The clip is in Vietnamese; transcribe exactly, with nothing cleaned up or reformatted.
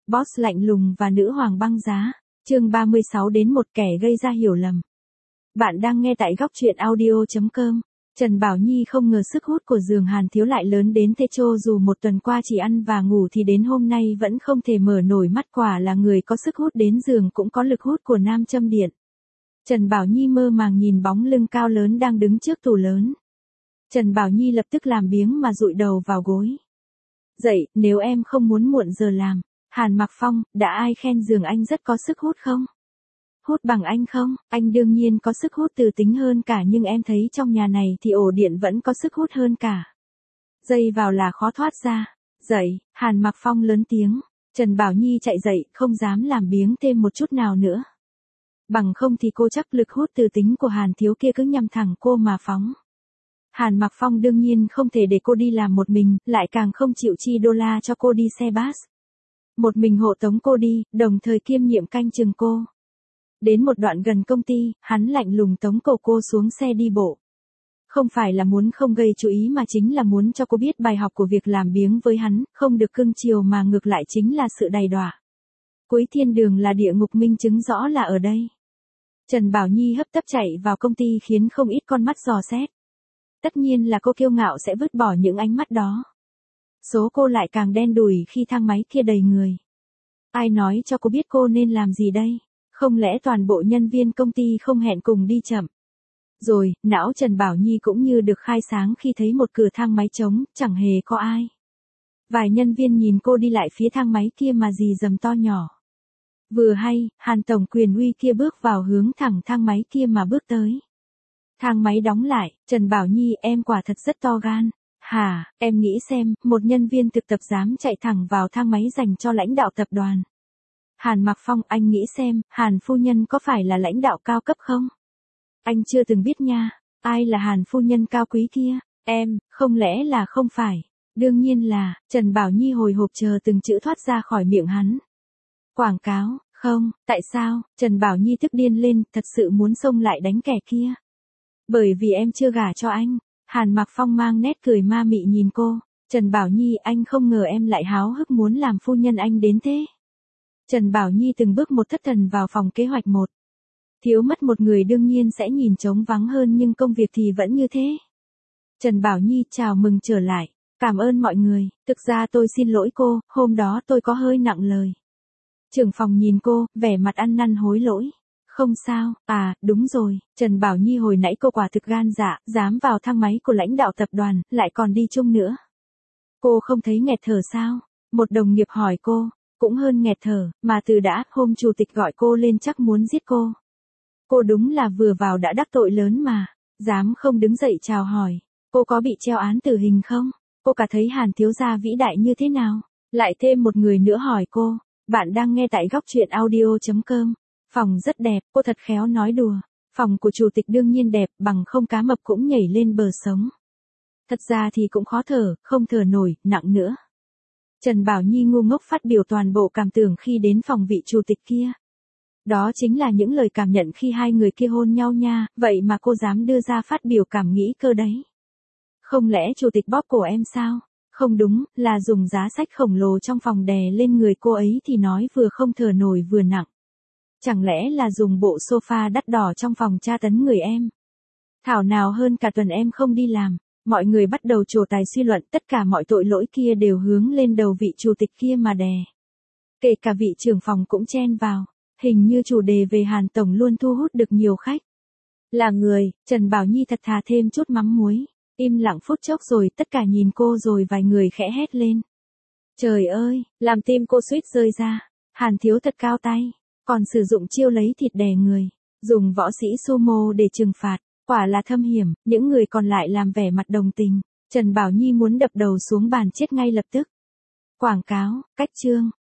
Boss lạnh lùng và nữ hoàng băng giá. Chương ba mươi sáu đến một kẻ gây ra hiểu lầm. Bạn đang nghe tại góc truyện audio chấm com. Trần Bảo Nhi không ngờ sức hút của giường Hàn Thiếu lại lớn đến thế, chô dù một tuần qua chỉ ăn và ngủ thì đến hôm nay vẫn không thể mở nổi mắt, quả là người có sức hút đến giường cũng có lực hút của nam châm điện. Trần Bảo Nhi mơ màng nhìn bóng lưng cao lớn đang đứng trước tủ lớn. Trần Bảo Nhi lập tức làm biếng mà dụi đầu vào gối. Dậy, nếu em không muốn muộn giờ làm. Hàn Mặc Phong, đã ai khen giường anh rất có sức hút không? Hút bằng anh không? Anh đương nhiên có sức hút từ tính hơn cả, nhưng em thấy trong nhà này thì ổ điện vẫn có sức hút hơn cả. Dây vào là khó thoát ra. Dậy, Hàn Mặc Phong lớn tiếng. Trần Bảo Nhi chạy dậy, không dám làm biếng thêm một chút nào nữa. Bằng không thì cô chắc lực hút từ tính của Hàn Thiếu kia cứ nhằm thẳng cô mà phóng. Hàn Mặc Phong đương nhiên không thể để cô đi làm một mình, lại càng không chịu chi đô la cho cô đi xe bus. Một mình hộ tống cô đi, đồng thời kiêm nhiệm canh chừng cô. Đến một đoạn gần công ty, hắn lạnh lùng tống cổ cô xuống xe đi bộ. Không phải là muốn không gây chú ý mà chính là muốn cho cô biết bài học của việc làm biếng với hắn, không được cưng chiều mà ngược lại chính là sự đầy đọa. Cuối thiên đường là địa ngục, minh chứng rõ là ở đây. Trần Bảo Nhi hấp tấp chạy vào công ty khiến không ít con mắt dò xét. Tất nhiên là cô kiêu ngạo sẽ vứt bỏ những ánh mắt đó. Số cô lại càng đen đủi khi thang máy kia đầy người. Ai nói cho cô biết cô nên làm gì đây? Không lẽ toàn bộ nhân viên công ty không hẹn cùng đi chậm? Rồi, não Trần Bảo Nhi cũng như được khai sáng khi thấy một cửa thang máy trống, chẳng hề có ai. Vài nhân viên nhìn cô đi lại phía thang máy kia mà rì rầm to nhỏ. Vừa hay, Hàn Tổng quyền uy kia bước vào hướng thẳng thang máy kia mà bước tới. Thang máy đóng lại, Trần Bảo Nhi, em quả thật rất to gan. Hả, em nghĩ xem, một nhân viên thực tập dám chạy thẳng vào thang máy dành cho lãnh đạo tập đoàn. Hàn Mặc Phong, anh nghĩ xem, Hàn phu nhân có phải là lãnh đạo cao cấp không? Anh chưa từng biết nha, ai là Hàn phu nhân cao quý kia? Em, không lẽ là không phải? Đương nhiên là, Trần Bảo Nhi hồi hộp chờ từng chữ thoát ra khỏi miệng hắn. Quảng cáo, không, tại sao? Trần Bảo Nhi tức điên lên, thật sự muốn xông lại đánh kẻ kia. Bởi vì em chưa gả cho anh. Hàn Mặc Phong mang nét cười ma mị nhìn cô. Trần Bảo Nhi, anh không ngờ em lại háo hức muốn làm phu nhân anh đến thế. Trần Bảo Nhi từng bước một thất thần vào phòng kế hoạch một. Thiếu mất một người đương nhiên sẽ nhìn trống vắng hơn, nhưng công việc thì vẫn như thế. Trần Bảo Nhi, chào mừng trở lại. Cảm ơn mọi người, thực ra tôi xin lỗi cô, hôm đó tôi có hơi nặng lời. Trưởng phòng nhìn cô, vẻ mặt ăn năn hối lỗi. Không sao, à, đúng rồi, Trần Bảo Nhi, hồi nãy cô quả thực gan dạ, dám vào thang máy của lãnh đạo tập đoàn, lại còn đi chung nữa. Cô không thấy nghẹt thở sao? Một đồng nghiệp hỏi cô, cũng hơn nghẹt thở, mà từ đã, hôm chủ tịch gọi cô lên chắc muốn giết cô. Cô đúng là vừa vào đã đắc tội lớn mà, dám không đứng dậy chào hỏi, cô có bị treo án tử hình không? Cô cả thấy Hàn thiếu gia vĩ đại như thế nào? Lại thêm một người nữa hỏi cô, bạn đang nghe tại góc truyện audio chấm com. Phòng rất đẹp, cô thật khéo nói đùa. Phòng của chủ tịch đương nhiên đẹp, bằng không cá mập cũng nhảy lên bờ sống. Thật ra thì cũng khó thở, không thở nổi, nặng nữa. Trần Bảo Nhi ngu ngốc phát biểu toàn bộ cảm tưởng khi đến phòng vị chủ tịch kia. Đó chính là những lời cảm nhận khi hai người kia hôn nhau nha, vậy mà cô dám đưa ra phát biểu cảm nghĩ cơ đấy. Không lẽ chủ tịch bóp cổ em sao? Không đúng, là dùng giá sách khổng lồ trong phòng đè lên người cô ấy thì nói vừa không thở nổi vừa nặng. Chẳng lẽ là dùng bộ sofa đắt đỏ trong phòng tra tấn người em? Thảo nào hơn cả tuần em không đi làm, mọi người bắt đầu trổ tài suy luận, tất cả mọi tội lỗi kia đều hướng lên đầu vị chủ tịch kia mà đè. Kể cả vị trưởng phòng cũng chen vào, hình như chủ đề về Hàn Tổng luôn thu hút được nhiều khách. Là người, Trần Bảo Nhi thật thà thêm chút mắm muối, im lặng phút chốc rồi tất cả nhìn cô rồi vài người khẽ hét lên. Trời ơi, làm tim cô suýt rơi ra, Hàn thiếu thật cao tay. Còn sử dụng chiêu lấy thịt đè người, dùng võ sĩ sumo để trừng phạt, quả là thâm hiểm, những người còn lại làm vẻ mặt đồng tình. Trần Bảo Nhi muốn đập đầu xuống bàn chết ngay lập tức. Quảng cáo, cách chương.